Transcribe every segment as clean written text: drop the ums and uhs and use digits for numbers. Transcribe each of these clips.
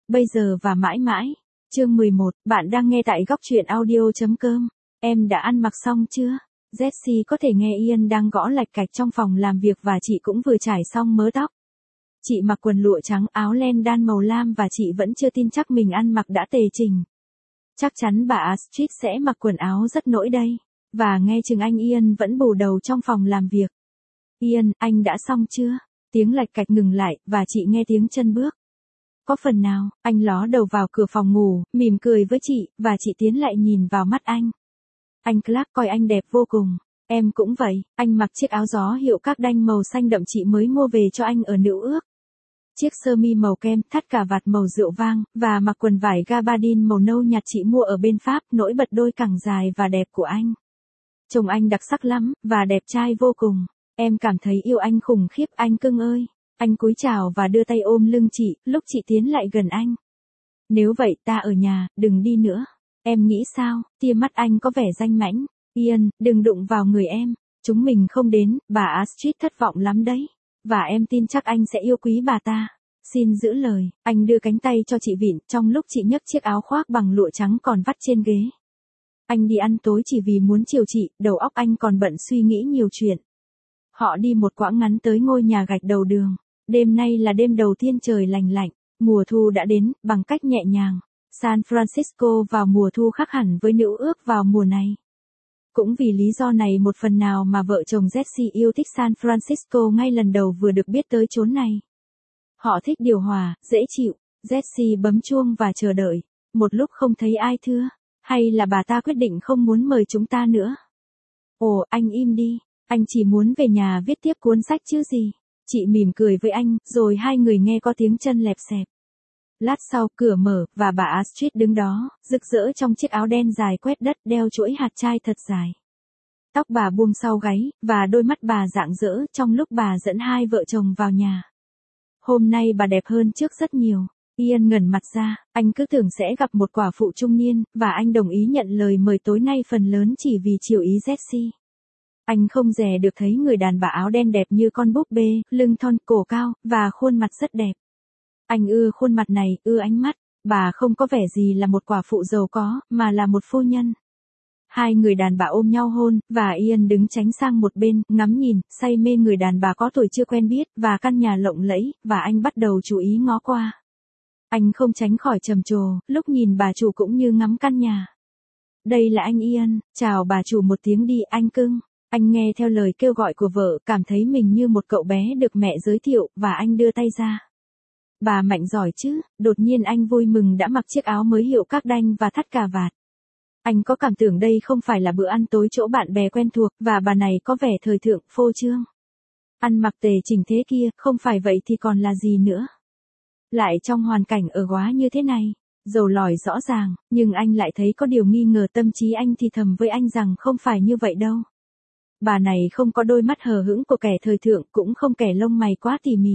bây giờ và mãi mãi. Chương 11, bạn đang nghe tại góc truyện audio.com. Em đã ăn mặc xong chưa? Jessie có thể nghe Ian đang gõ lạch cạch trong phòng làm việc và chị cũng vừa trải xong mớ tóc. Chị mặc quần lụa trắng, áo len đan màu lam và chị vẫn chưa tin chắc mình ăn mặc đã tề chỉnh. Chắc chắn bà Astrid sẽ mặc quần áo rất nỗi đây. Và nghe chừng anh Ian vẫn bù đầu trong phòng làm việc. Ian, anh đã xong chưa? Tiếng lạch cạch ngừng lại và chị nghe tiếng chân bước. Có phần nào, anh ló đầu vào cửa phòng ngủ, mỉm cười với chị, và chị tiến lại nhìn vào mắt anh. Anh Clark coi anh đẹp vô cùng. Em cũng vậy, anh mặc chiếc áo gió hiệu các đanh màu xanh đậm chị mới mua về cho anh ở Nữ Ước. Chiếc sơ mi màu kem, thắt cà vạt màu rượu vang, và mặc quần vải gabardine màu nâu nhạt chị mua ở bên Pháp, nổi bật đôi cẳng dài và đẹp của anh. Trông anh đặc sắc lắm, và đẹp trai vô cùng. Em cảm thấy yêu anh khủng khiếp anh cưng ơi. Anh cúi chào và đưa tay ôm lưng chị, lúc chị tiến lại gần anh. Nếu vậy ta ở nhà, đừng đi nữa. Em nghĩ sao? Tia mắt anh có vẻ danh mãnh. Ian, đừng đụng vào người em. Chúng mình không đến, bà Astrid thất vọng lắm đấy. Và em tin chắc anh sẽ yêu quý bà ta. Xin giữ lời. Anh đưa cánh tay cho chị vịn, trong lúc chị nhấc chiếc áo khoác bằng lụa trắng còn vắt trên ghế. Anh đi ăn tối chỉ vì muốn chiều chị, đầu óc anh còn bận suy nghĩ nhiều chuyện. Họ đi một quãng ngắn tới ngôi nhà gạch đầu đường. Đêm nay là đêm đầu tiên trời lành lạnh, mùa thu đã đến, bằng cách nhẹ nhàng. San Francisco vào mùa thu khác hẳn với Nữ Ước vào mùa này. Cũng vì lý do này một phần nào mà vợ chồng Jessie yêu thích San Francisco ngay lần đầu vừa được biết tới chốn này. Họ thích điều hòa, dễ chịu. Jessie bấm chuông và chờ đợi. Một lúc không thấy ai thưa. Hay là bà ta quyết định không muốn mời chúng ta nữa? Ồ, anh im đi. Anh chỉ muốn về nhà viết tiếp cuốn sách chứ gì. Chị mỉm cười với anh, rồi hai người nghe có tiếng chân lẹp xẹp. Lát sau, cửa mở, và bà Astrid đứng đó, rực rỡ trong chiếc áo đen dài quét đất, đeo chuỗi hạt trai thật dài. Tóc bà buông sau gáy, và đôi mắt bà rạng rỡ trong lúc bà dẫn hai vợ chồng vào nhà. Hôm nay bà đẹp hơn trước rất nhiều. Ian ngẩng mặt ra, anh cứ tưởng sẽ gặp một quả phụ trung niên, và anh đồng ý nhận lời mời tối nay phần lớn chỉ vì chiều ý Jessie. Anh không dè được thấy người đàn bà áo đen đẹp như con búp bê, lưng thon, cổ cao, và khuôn mặt rất đẹp. Anh ưa khuôn mặt này, ưa ánh mắt. Bà không có vẻ gì là một quả phụ giàu có, mà là một phu nhân. Hai người đàn bà ôm nhau hôn, và Ian đứng tránh sang một bên, ngắm nhìn, say mê người đàn bà có tuổi chưa quen biết, và căn nhà lộng lẫy, và anh bắt đầu chú ý ngó qua. Anh không tránh khỏi trầm trồ, lúc nhìn bà chủ cũng như ngắm căn nhà. Đây là anh Ian, chào bà chủ một tiếng đi anh cưng. Anh nghe theo lời kêu gọi của vợ, cảm thấy mình như một cậu bé được mẹ giới thiệu, và anh đưa tay ra. Bà mạnh giỏi chứ, đột nhiên anh vui mừng đã mặc chiếc áo mới hiệu các đanh và thắt cà vạt. Anh có cảm tưởng đây không phải là bữa ăn tối chỗ bạn bè quen thuộc, và bà này có vẻ thời thượng, phô trương. Ăn mặc tề chỉnh thế kia, không phải vậy thì còn là gì nữa. Lại trong hoàn cảnh ở góa như thế này, dầu lòi rõ ràng, nhưng anh lại thấy có điều nghi ngờ tâm trí anh thì thầm với anh rằng không phải như vậy đâu. Bà này không có đôi mắt hờ hững của kẻ thời thượng, cũng không kẻ lông mày quá tỉ mỉ.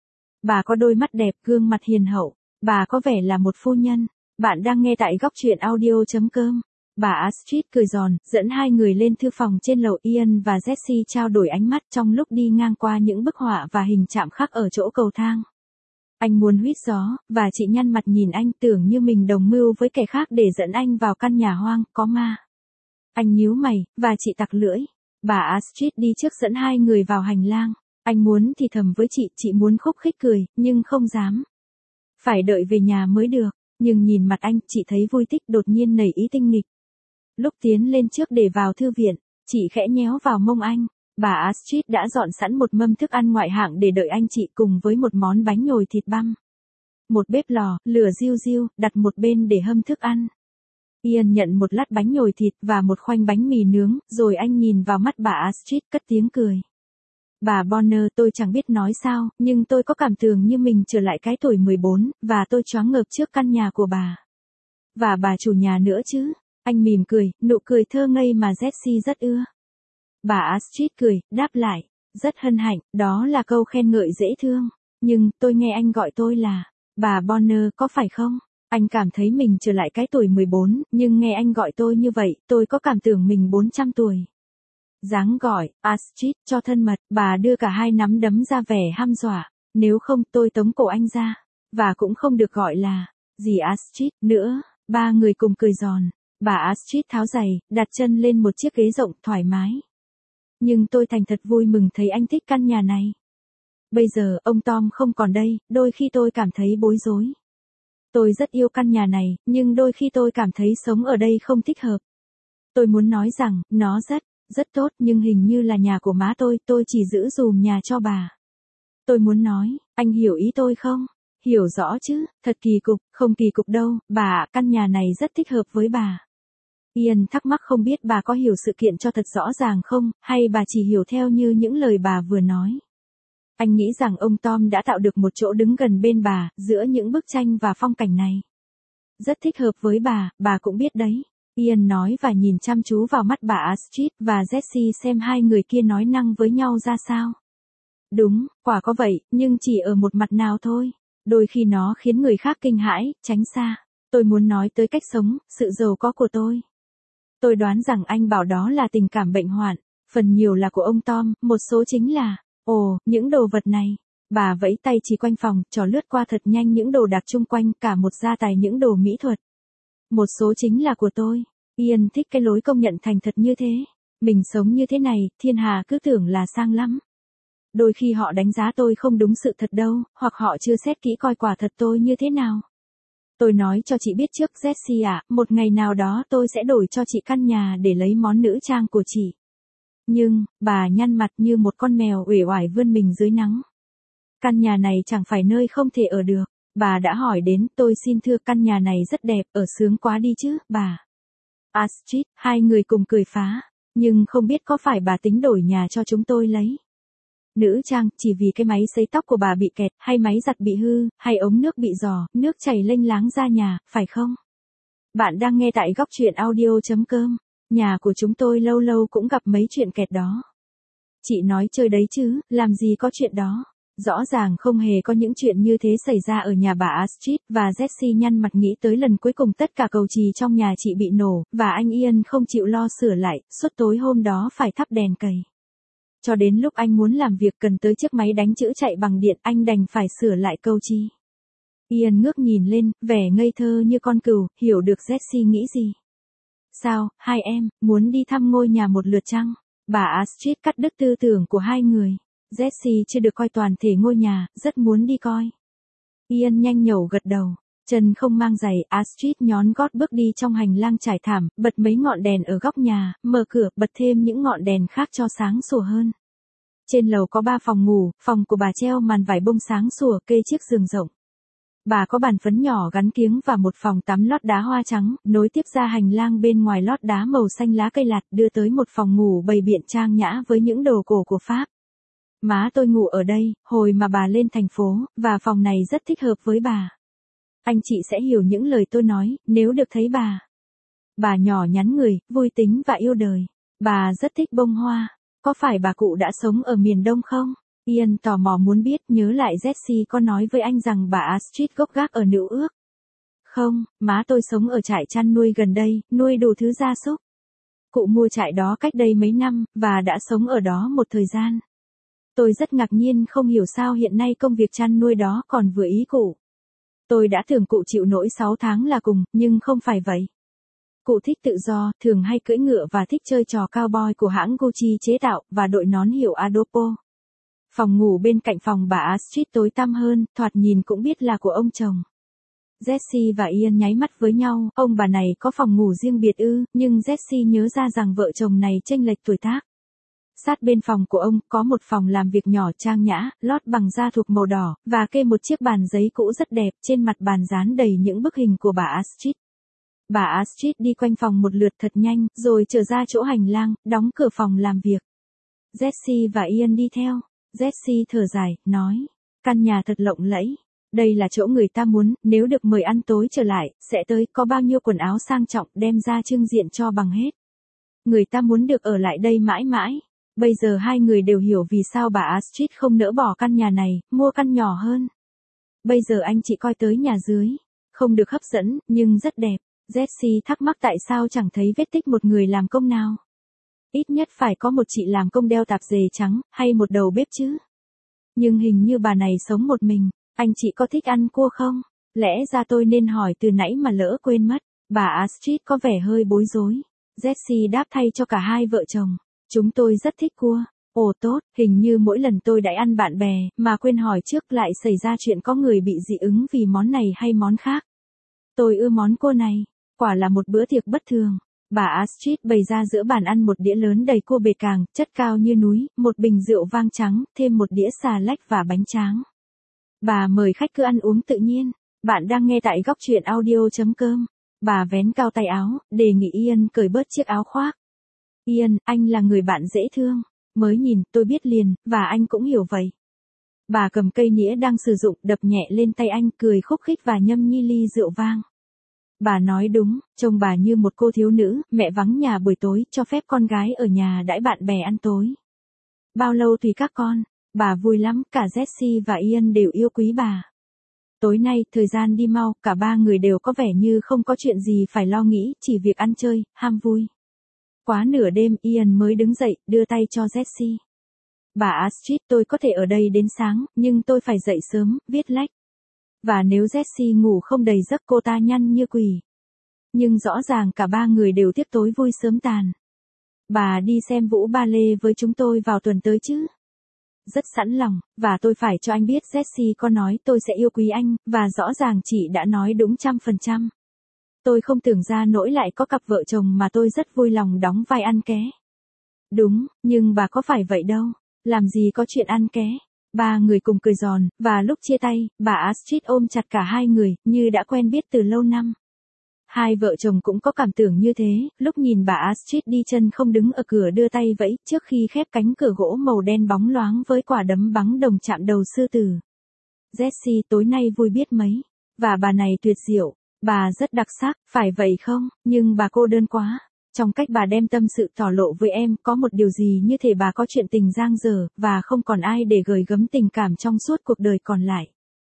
Bà có đôi mắt đẹp, gương mặt hiền hậu. Bà có vẻ là một phu nhân. Bạn đang nghe tại góc truyện audio.com. Bà Astrid cười giòn, dẫn hai người lên thư phòng trên lầu. Ian và Jessie trao đổi ánh mắt trong lúc đi ngang qua những bức họa và hình chạm khắc ở chỗ cầu thang. Anh muốn huýt gió, và chị nhăn mặt nhìn anh tưởng như mình đồng mưu với kẻ khác để dẫn anh vào căn nhà hoang, có ma. Anh nhíu mày, và chị tặc lưỡi. Bà Astrid đi trước dẫn hai người vào hành lang. Anh muốn thì thầm với chị muốn khúc khích cười, nhưng không dám. Phải đợi về nhà mới được, nhưng nhìn mặt anh, chị thấy vui thích đột nhiên nảy ý tinh nghịch. Lúc tiến lên trước để vào thư viện, chị khẽ nhéo vào mông anh. Bà Astrid đã dọn sẵn một mâm thức ăn ngoại hạng để đợi anh chị cùng với một món bánh nhồi thịt băm. Một bếp lò, lửa riu riu, đặt một bên để hâm thức ăn. Ian nhận một lát bánh nhồi thịt và một khoanh bánh mì nướng, rồi anh nhìn vào mắt bà Astrid cất tiếng cười. Bà Bonner, tôi chẳng biết nói sao, nhưng tôi có cảm tưởng như mình trở lại cái tuổi 14, và tôi choáng ngợp trước căn nhà của bà. Và bà chủ nhà nữa chứ. Anh mỉm cười, nụ cười thơ ngây mà Jessie rất ưa. Bà Astrid cười, đáp lại, rất hân hạnh, đó là câu khen ngợi dễ thương. Nhưng, tôi nghe anh gọi tôi là, bà Bonner, có phải không? Anh cảm thấy mình trở lại cái tuổi 14, nhưng nghe anh gọi tôi như vậy, tôi có cảm tưởng mình 400 tuổi. Dáng gọi, Astrid, cho thân mật, bà đưa cả hai nắm đấm ra vẻ hăm dọa. Nếu không, tôi tống cổ anh ra. Và cũng không được gọi là, Dì Astrid nữa, ba người cùng cười giòn. Bà Astrid tháo giày, đặt chân lên một chiếc ghế rộng thoải mái. Nhưng tôi thành thật vui mừng thấy anh thích căn nhà này. Bây giờ ông Tom không còn đây, đôi khi tôi cảm thấy bối rối. Tôi rất yêu căn nhà này, nhưng đôi khi tôi cảm thấy sống ở đây không thích hợp. Tôi muốn nói rằng, nó rất tốt, nhưng hình như là nhà của má tôi chỉ giữ dùm nhà cho bà. Tôi muốn nói, anh hiểu ý tôi không? Hiểu rõ chứ, thật kỳ cục, không kỳ cục đâu, bà ạ, căn nhà này rất thích hợp với bà. Ian thắc mắc không biết bà có hiểu sự kiện cho thật rõ ràng không, hay bà chỉ hiểu theo như những lời bà vừa nói. Anh nghĩ rằng ông Tom đã tạo được một chỗ đứng gần bên bà, giữa những bức tranh và phong cảnh này. Rất thích hợp với bà cũng biết đấy. Ian nói và nhìn chăm chú vào mắt bà Astrid và Jessie xem hai người kia nói năng với nhau ra sao. Đúng, quả có vậy, nhưng chỉ ở một mặt nào thôi. Đôi khi nó khiến người khác kinh hãi, tránh xa. Tôi muốn nói tới cách sống, sự giàu có của tôi. Tôi đoán rằng anh bảo đó là tình cảm bệnh hoạn, phần nhiều là của ông Tom, một số chính là, những đồ vật này. Bà vẫy tay chỉ quanh phòng, trò lướt qua thật nhanh những đồ đạc chung quanh, cả một gia tài những đồ mỹ thuật. Một số chính là của tôi. Ian thích cái lối công nhận thành thật như thế. Mình sống như thế này, thiên hà cứ tưởng là sang lắm. Đôi khi họ đánh giá tôi không đúng sự thật đâu, hoặc họ chưa xét kỹ coi quả thật tôi như thế nào. Tôi nói cho chị biết trước Jessie ạ, một ngày nào đó tôi sẽ đổi cho chị căn nhà để lấy món nữ trang của chị. Nhưng, bà nhăn mặt như một con mèo uể oải vươn mình dưới nắng. Căn nhà này chẳng phải nơi không thể ở được. Bà đã hỏi đến, tôi xin thưa căn nhà này rất đẹp, ở sướng quá đi chứ, bà. Astrid, hai người cùng cười phá. Nhưng không biết có phải bà tính đổi nhà cho chúng tôi lấy. Nữ trang, chỉ vì cái máy sấy tóc của bà bị kẹt, hay máy giặt bị hư, hay ống nước bị rò, nước chảy lênh láng ra nhà, phải không? Bạn đang nghe tại góc truyện audio.com. Nhà của chúng tôi lâu lâu cũng gặp mấy chuyện kẹt đó. Chị nói chơi đấy chứ, làm gì có chuyện đó. Rõ ràng không hề có những chuyện như thế xảy ra ở nhà bà Astrid, và Jessie nhăn mặt nghĩ tới lần cuối cùng tất cả cầu chì trong nhà chị bị nổ, và anh Ian không chịu lo sửa lại, suốt tối hôm đó phải thắp đèn cầy. Cho đến lúc anh muốn làm việc cần tới chiếc máy đánh chữ chạy bằng điện, anh đành phải sửa lại cầu chì. Ian ngước nhìn lên, vẻ ngây thơ như con cừu, hiểu được Jessie nghĩ gì. Sao, hai em, muốn đi thăm ngôi nhà một lượt chăng? Bà Astrid cắt đứt tư tưởng của hai người. Jessie chưa được coi toàn thể ngôi nhà, rất muốn đi coi. Ian nhanh nhẩu gật đầu. Chân không mang giày, Astrid nhón gót bước đi trong hành lang trải thảm, bật mấy ngọn đèn ở góc nhà, mở cửa, bật thêm những ngọn đèn khác cho sáng sủa hơn. Trên lầu có 3 phòng ngủ, phòng của bà treo màn vải bông sáng sủa kê chiếc giường rộng. Bà có bàn phấn nhỏ gắn kiếng và một phòng tắm lót đá hoa trắng, nối tiếp ra hành lang bên ngoài lót đá màu xanh lá cây lạt, đưa tới một phòng ngủ bày biện trang nhã với những đồ cổ của Pháp. Má tôi ngủ ở đây, hồi mà bà lên thành phố, và phòng này rất thích hợp với bà. Anh chị sẽ hiểu những lời tôi nói, nếu được thấy bà. Bà nhỏ nhắn người, vui tính và yêu đời. Bà rất thích bông hoa. Có phải bà cụ đã sống ở miền Đông không? Ian tò mò muốn biết, nhớ lại Jessie có nói với anh rằng bà Astrid gốc gác ở Nữ Ước. Không, má tôi sống ở trại chăn nuôi gần đây, nuôi đủ thứ gia súc. Cụ mua trại đó cách đây mấy năm, và đã sống ở đó một thời gian. Tôi rất ngạc nhiên không hiểu sao hiện nay công việc chăn nuôi đó còn vừa ý cụ. Tôi đã tưởng cụ chịu nổi 6 tháng là cùng, nhưng không phải vậy. Cụ thích tự do, thường hay cưỡi ngựa và thích chơi trò cowboy của hãng Gucci chế tạo, và đội nón hiệu Adopo. Phòng ngủ bên cạnh phòng bà Astrid tối tăm hơn, thoạt nhìn cũng biết là của ông chồng. Jessie và Ian nháy mắt với nhau, ông bà này có phòng ngủ riêng biệt ư, nhưng Jessie nhớ ra rằng vợ chồng này chênh lệch tuổi tác. Sát bên phòng của ông, có một phòng làm việc nhỏ trang nhã, lót bằng da thục màu đỏ, và kê một chiếc bàn giấy cũ rất đẹp, trên mặt bàn dán đầy những bức hình của bà Astrid. Bà Astrid đi quanh phòng một lượt thật nhanh, rồi trở ra chỗ hành lang, đóng cửa phòng làm việc. Jessie và Ian đi theo. Jessie thở dài, nói, căn nhà thật lộng lẫy. Đây là chỗ người ta muốn, nếu được mời ăn tối trở lại, sẽ tới, có bao nhiêu quần áo sang trọng, đem ra trưng diện cho bằng hết. Người ta muốn được ở lại đây mãi mãi. Bây giờ hai người đều hiểu vì sao bà Astrid không nỡ bỏ căn nhà này, mua căn nhỏ hơn. Bây giờ anh chị coi tới nhà dưới. Không được hấp dẫn, nhưng rất đẹp. Jessie thắc mắc tại sao chẳng thấy vết tích một người làm công nào. Ít nhất phải có một chị làm công đeo tạp dề trắng, hay một đầu bếp chứ. Nhưng hình như bà này sống một mình. Anh chị có thích ăn cua không? Lẽ ra tôi nên hỏi từ nãy mà lỡ quên mất. Bà Astrid có vẻ hơi bối rối. Jessie đáp thay cho cả hai vợ chồng. Chúng tôi rất thích cua. Ồ tốt, hình như mỗi lần tôi đãi ăn bạn bè, mà quên hỏi trước lại xảy ra chuyện có người bị dị ứng vì món này hay món khác. Tôi ưa món cua này. Quả là một bữa tiệc bất thường. Bà Astrid bày ra giữa bàn ăn một đĩa lớn đầy cua bệt càng, chất cao như núi, một bình rượu vang trắng, thêm một đĩa xà lách và bánh tráng. Bà mời khách cứ ăn uống tự nhiên. Bạn đang nghe tại góc truyện audio.com. Bà vén cao tay áo, đề nghị Ian cởi bớt chiếc áo khoác. Ian, anh là người bạn dễ thương. Mới nhìn, tôi biết liền, và anh cũng hiểu vậy. Bà cầm cây nĩa đang sử dụng, đập nhẹ lên tay anh, cười khúc khích và nhâm nhi ly rượu vang. Bà nói đúng, trông bà như một cô thiếu nữ, mẹ vắng nhà buổi tối, cho phép con gái ở nhà đãi bạn bè ăn tối. Bao lâu tùy các con, bà vui lắm, cả Jessie và Ian đều yêu quý bà. Tối nay, thời gian đi mau, cả ba người đều có vẻ như không có chuyện gì phải lo nghĩ, chỉ việc ăn chơi, ham vui. Quá nửa đêm, Ian mới đứng dậy, đưa tay cho Jessie. Bà Astrid, tôi có thể ở đây đến sáng, nhưng tôi phải dậy sớm, viết lách. Và nếu Jessie ngủ không đầy giấc cô ta nhăn như quỷ. Nhưng rõ ràng cả ba người đều tiếc tối vui sớm tàn. Bà đi xem vũ ballet với chúng tôi vào tuần tới chứ? Rất sẵn lòng, và tôi phải cho anh biết Jessie có nói tôi sẽ yêu quý anh, và rõ ràng chị đã nói đúng 100%. Tôi không tưởng ra nỗi lại có cặp vợ chồng mà tôi rất vui lòng đóng vai ăn ké. Đúng, nhưng bà có phải vậy đâu, làm gì có chuyện ăn ké. Ba người cùng cười giòn, và lúc chia tay, bà Astrid ôm chặt cả hai người, như đã quen biết từ lâu năm. Hai vợ chồng cũng có cảm tưởng như thế, lúc nhìn bà Astrid đi chân không đứng ở cửa đưa tay vẫy trước khi khép cánh cửa gỗ màu đen bóng loáng với quả đấm bắn đồng chạm đầu sư tử. Jessie tối nay vui biết mấy, và bà này tuyệt diệu, bà rất đặc sắc, phải vậy không, nhưng bà cô đơn quá. Trong cách bà đem tâm sự thổ lộ với em, có một điều gì như thể bà có chuyện tình dang dở, và không còn ai để gửi gắm tình cảm trong suốt cuộc đời còn lại.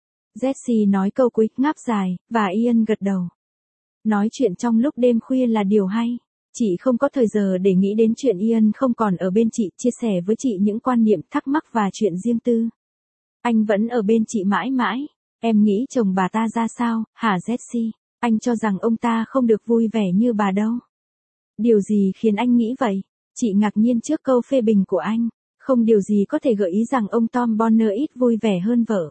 Jessie nói câu cuối, ngáp dài, và Ian gật đầu. Nói chuyện trong lúc đêm khuya là điều hay. Chị không có thời giờ để nghĩ đến chuyện Ian không còn ở bên chị, chia sẻ với chị những quan niệm, thắc mắc và chuyện riêng tư. Anh vẫn ở bên chị mãi mãi. Em nghĩ chồng bà ta ra sao, hả Jessie? Anh cho rằng ông ta không được vui vẻ như bà đâu. Điều gì khiến anh nghĩ vậy? Chị ngạc nhiên trước câu phê bình của anh. Không điều gì có thể gợi ý rằng ông Tom Bonner ít vui vẻ hơn vợ.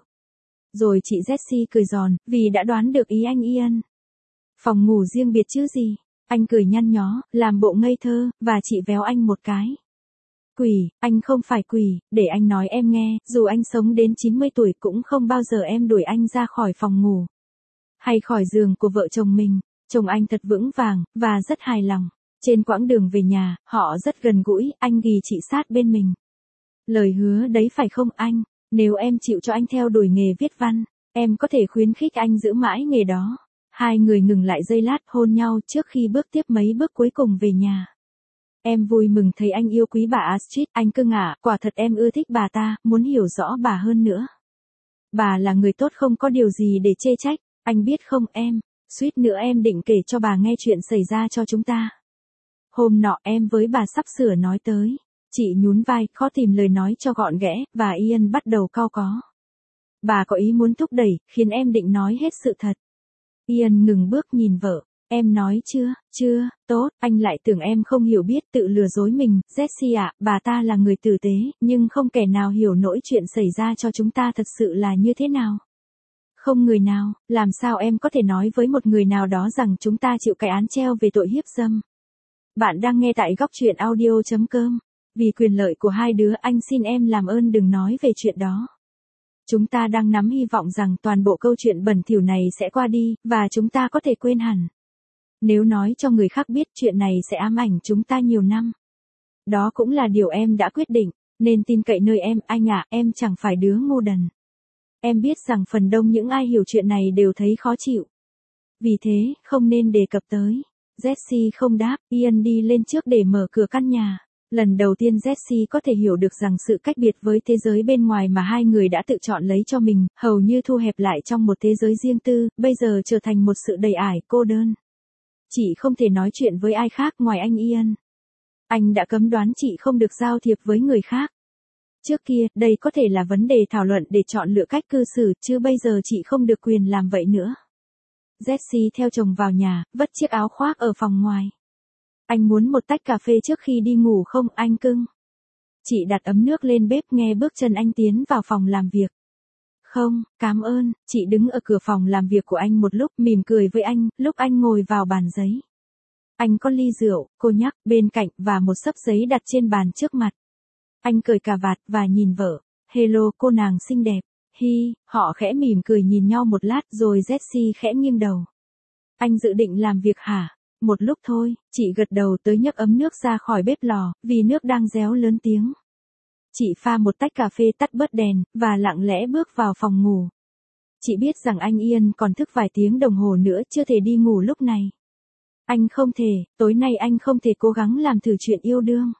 Rồi chị Jessie cười giòn, vì đã đoán được ý anh Ian. Phòng ngủ riêng biệt chứ gì? Anh cười nhăn nhó, làm bộ ngây thơ, và chị véo anh một cái. Quỷ, anh không phải quỷ, để anh nói em nghe, dù anh sống đến 90 tuổi cũng không bao giờ em đuổi anh ra khỏi phòng ngủ. Hay khỏi giường của vợ chồng mình. Chồng anh thật vững vàng, và rất hài lòng. Trên quãng đường về nhà, họ rất gần gũi, anh ghì chị sát bên mình. Lời hứa đấy phải không anh? Nếu em chịu cho anh theo đuổi nghề viết văn, em có thể khuyến khích anh giữ mãi nghề đó. Hai người ngừng lại giây lát hôn nhau trước khi bước tiếp mấy bước cuối cùng về nhà. Em vui mừng thấy anh yêu quý bà Astrid, anh cưng ạ, quả thật em ưa thích bà ta, muốn hiểu rõ bà hơn nữa. Bà là người tốt không có điều gì để chê trách, anh biết không em, suýt nữa em định kể cho bà nghe chuyện xảy ra cho chúng ta. Hôm nọ em với bà sắp sửa nói tới. Chị nhún vai, khó tìm lời nói cho gọn ghẽ, và Ian bắt đầu cau có. Bà có ý muốn thúc đẩy, khiến em định nói hết sự thật. Ian ngừng bước nhìn vợ. Em nói chưa, tốt, anh lại tưởng em không hiểu biết, tự lừa dối mình. Jessie ạ, bà ta là người tử tế, nhưng không kẻ nào hiểu nỗi chuyện xảy ra cho chúng ta thật sự là như thế nào. Không người nào, làm sao em có thể nói với một người nào đó rằng chúng ta chịu cái án treo về tội hiếp dâm. Bạn đang nghe tại góc truyện audio.com. Vì quyền lợi của hai đứa, anh xin em làm ơn đừng nói về chuyện đó. Chúng ta đang nắm hy vọng rằng toàn bộ câu chuyện bẩn thỉu này sẽ qua đi, và chúng ta có thể quên hẳn. Nếu nói cho người khác biết, chuyện này sẽ ám ảnh chúng ta nhiều năm. Đó cũng là điều em đã quyết định, nên tin cậy nơi em, anh ạ, em chẳng phải đứa ngu đần. Em biết rằng phần đông những ai hiểu chuyện này đều thấy khó chịu. Vì thế, không nên đề cập tới. Jessie không đáp, Ian đi lên trước để mở cửa căn nhà. Lần đầu tiên Jessie có thể hiểu được rằng sự cách biệt với thế giới bên ngoài mà hai người đã tự chọn lấy cho mình, hầu như thu hẹp lại trong một thế giới riêng tư, bây giờ trở thành một sự đầy ải, cô đơn. Chị không thể nói chuyện với ai khác ngoài anh Ian. Anh đã cấm đoán chị không được giao thiệp với người khác. Trước kia, đây có thể là vấn đề thảo luận để chọn lựa cách cư xử, chứ bây giờ chị không được quyền làm vậy nữa. Jessie theo chồng vào nhà, vất chiếc áo khoác ở phòng ngoài. Anh muốn một tách cà phê trước khi đi ngủ không, anh cưng? Chị đặt ấm nước lên bếp nghe bước chân anh tiến vào phòng làm việc. Không, cảm ơn, chị đứng ở cửa phòng làm việc của anh một lúc mỉm cười với anh, lúc anh ngồi vào bàn giấy. Anh có ly rượu, cô nhắc, bên cạnh và một xấp giấy đặt trên bàn trước mặt. Anh cởi cà vạt và nhìn vợ. Hello cô nàng xinh đẹp. Hi, họ khẽ mỉm cười nhìn nhau một lát rồi Jessie khẽ nghiêng đầu. Anh dự định làm việc hả? Một lúc thôi, chị gật đầu tới nhấc ấm nước ra khỏi bếp lò, vì nước đang réo lớn tiếng. Chị pha một tách cà phê tắt bớt đèn, và lặng lẽ bước vào phòng ngủ. Chị biết rằng anh Ian còn thức vài tiếng đồng hồ nữa chưa thể đi ngủ lúc này. Anh không thể, tối nay anh không thể cố gắng làm thử chuyện yêu đương.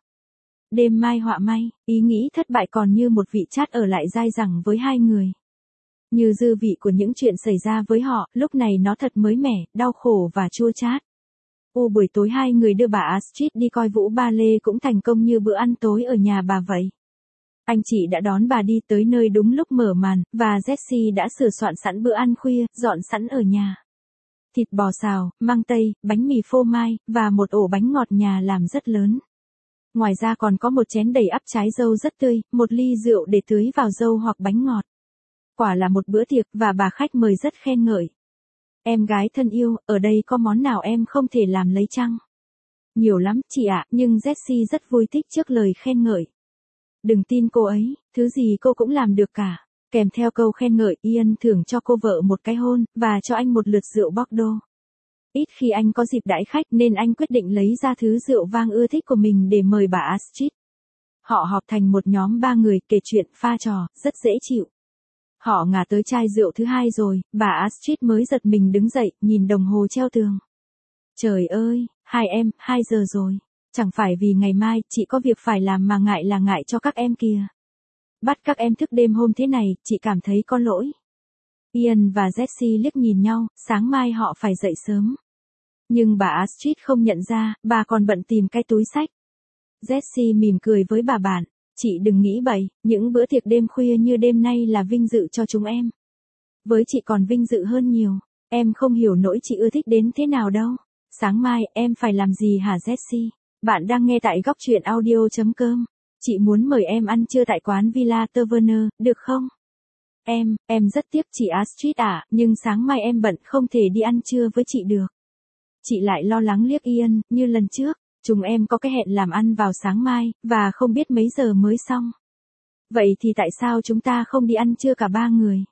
Đêm mai họa may, ý nghĩ thất bại còn như một vị chát ở lại dai dẳng với hai người. Như dư vị của những chuyện xảy ra với họ, lúc này nó thật mới mẻ, đau khổ và chua chát. Buổi tối hai người đưa bà Astrid đi coi vũ ballet cũng thành công như bữa ăn tối ở nhà bà vậy. Anh chị đã đón bà đi tới nơi đúng lúc mở màn, và Jessie đã sửa soạn sẵn bữa ăn khuya, dọn sẵn ở nhà. Thịt bò xào, măng tây, bánh mì phô mai, và một ổ bánh ngọt nhà làm rất lớn. Ngoài ra còn có một chén đầy ắp trái dâu rất tươi, một ly rượu để tưới vào dâu hoặc bánh ngọt. Quả là một bữa tiệc và bà khách mời rất khen ngợi. Em gái thân yêu, ở đây có món nào em không thể làm lấy chăng? Nhiều lắm, chị ạ, nhưng Jessie rất vui thích trước lời khen ngợi. Đừng tin cô ấy, thứ gì cô cũng làm được cả. Kèm theo câu khen ngợi, Ian thưởng cho cô vợ một cái hôn, và cho anh một lượt rượu Bordeaux. Ít khi anh có dịp đãi khách nên anh quyết định lấy ra thứ rượu vang ưa thích của mình để mời bà Astrid. Họ họp thành một nhóm 3 người kể chuyện pha trò, rất dễ chịu. Họ ngả tới chai rượu thứ hai rồi, bà Astrid mới giật mình đứng dậy, nhìn đồng hồ treo tường. Trời ơi, hai em, 2 giờ rồi. Chẳng phải vì ngày mai chị có việc phải làm mà ngại là ngại cho các em kìa. Bắt các em thức đêm hôm thế này, chị cảm thấy có lỗi. Ian và Jessie liếc nhìn nhau, sáng mai họ phải dậy sớm. Nhưng bà Astrid không nhận ra, bà còn bận tìm cái túi xách. Jessie mỉm cười với bà bạn. Chị đừng nghĩ bậy, những bữa tiệc đêm khuya như đêm nay là vinh dự cho chúng em. Với chị còn vinh dự hơn nhiều, em không hiểu nỗi chị ưa thích đến thế nào đâu. Sáng mai, em phải làm gì hả Jessie? Bạn đang nghe tại góc truyện audio.com. Chị muốn mời em ăn trưa tại quán Villa Taverner, được không? Em rất tiếc chị Astrid ạ, nhưng sáng mai em bận không thể đi ăn trưa với chị được. Chị lại lo lắng liếc Ian, như lần trước, chúng em có cái hẹn làm ăn vào sáng mai, và không biết mấy giờ mới xong. Vậy thì tại sao chúng ta không đi ăn trưa cả 3 người?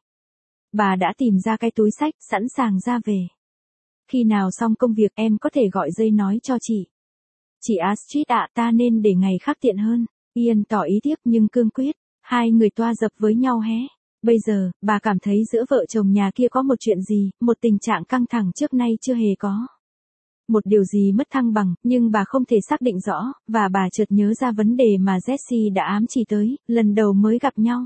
Bà đã tìm ra cái túi xách, sẵn sàng ra về. Khi nào xong công việc em có thể gọi dây nói cho chị. Chị Astrid ạ, ta nên để ngày khác tiện hơn. Ian tỏ ý tiếc nhưng cương quyết. Hai người toa dập với nhau hé. Bây giờ, bà cảm thấy giữa vợ chồng nhà kia có một chuyện gì, một tình trạng căng thẳng trước nay chưa hề có. Một điều gì mất thăng bằng, nhưng bà không thể xác định rõ, và bà chợt nhớ ra vấn đề mà Jessie đã ám chỉ tới, lần đầu mới gặp nhau.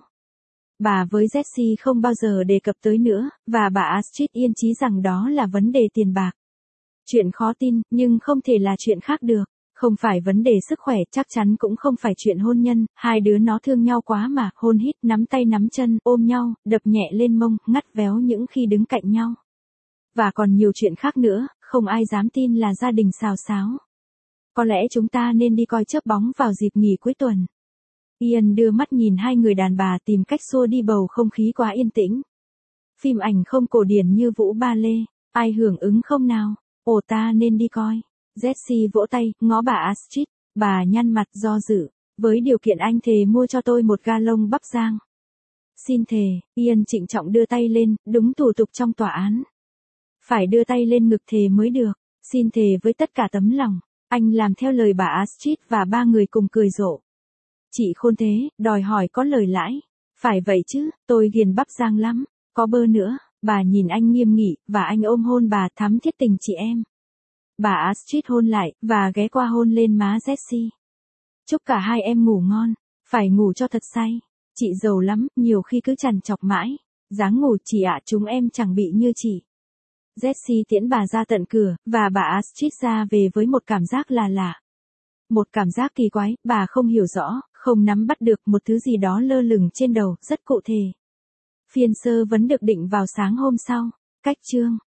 Bà với Jessie không bao giờ đề cập tới nữa, và bà Astrid yên chí rằng đó là vấn đề tiền bạc. Chuyện khó tin, nhưng không thể là chuyện khác được. Không phải vấn đề sức khỏe, chắc chắn cũng không phải chuyện hôn nhân, hai đứa nó thương nhau quá mà, hôn hít, nắm tay nắm chân, ôm nhau, đập nhẹ lên mông, ngắt véo những khi đứng cạnh nhau. Và còn nhiều chuyện khác nữa, không ai dám tin là gia đình xào xáo. Có lẽ chúng ta nên đi coi chớp bóng vào dịp nghỉ cuối tuần. Ian đưa mắt nhìn hai người đàn bà tìm cách xua đi bầu không khí quá yên tĩnh. Phim ảnh không cổ điển như vũ ballet, ai hưởng ứng không nào? Ồ ta nên đi coi. Jessie vỗ tay, ngó bà Astrid, bà nhăn mặt do dự, với điều kiện anh thề mua cho tôi một ga lông bắp rang. Xin thề, Ian trịnh trọng đưa tay lên, đúng thủ tục trong tòa án. Phải đưa tay lên ngực thề mới được, xin thề với tất cả tấm lòng. Anh làm theo lời bà Astrid và 3 người cùng cười rộ. Chị khôn thế, đòi hỏi có lời lãi. Phải vậy chứ, tôi ghiền bắp rang lắm, có bơ nữa. Bà nhìn anh nghiêm nghị, và anh ôm hôn bà thắm thiết tình chị em. Bà Astrid hôn lại, và ghé qua hôn lên má Jessie. Chúc cả hai em ngủ ngon, phải ngủ cho thật say. Chị giàu lắm, nhiều khi cứ trằn trọc mãi. Dáng ngủ chị ạ, chúng em chẳng bị như chị. Jessie tiễn bà ra tận cửa, và bà Astrid ra về với một cảm giác là lạ. Một cảm giác kỳ quái, bà không hiểu rõ, Không nắm bắt được một thứ gì đó lơ lửng trên đầu, rất cụ thể. Phiên sơ vấn được định vào sáng hôm sau. Cách chương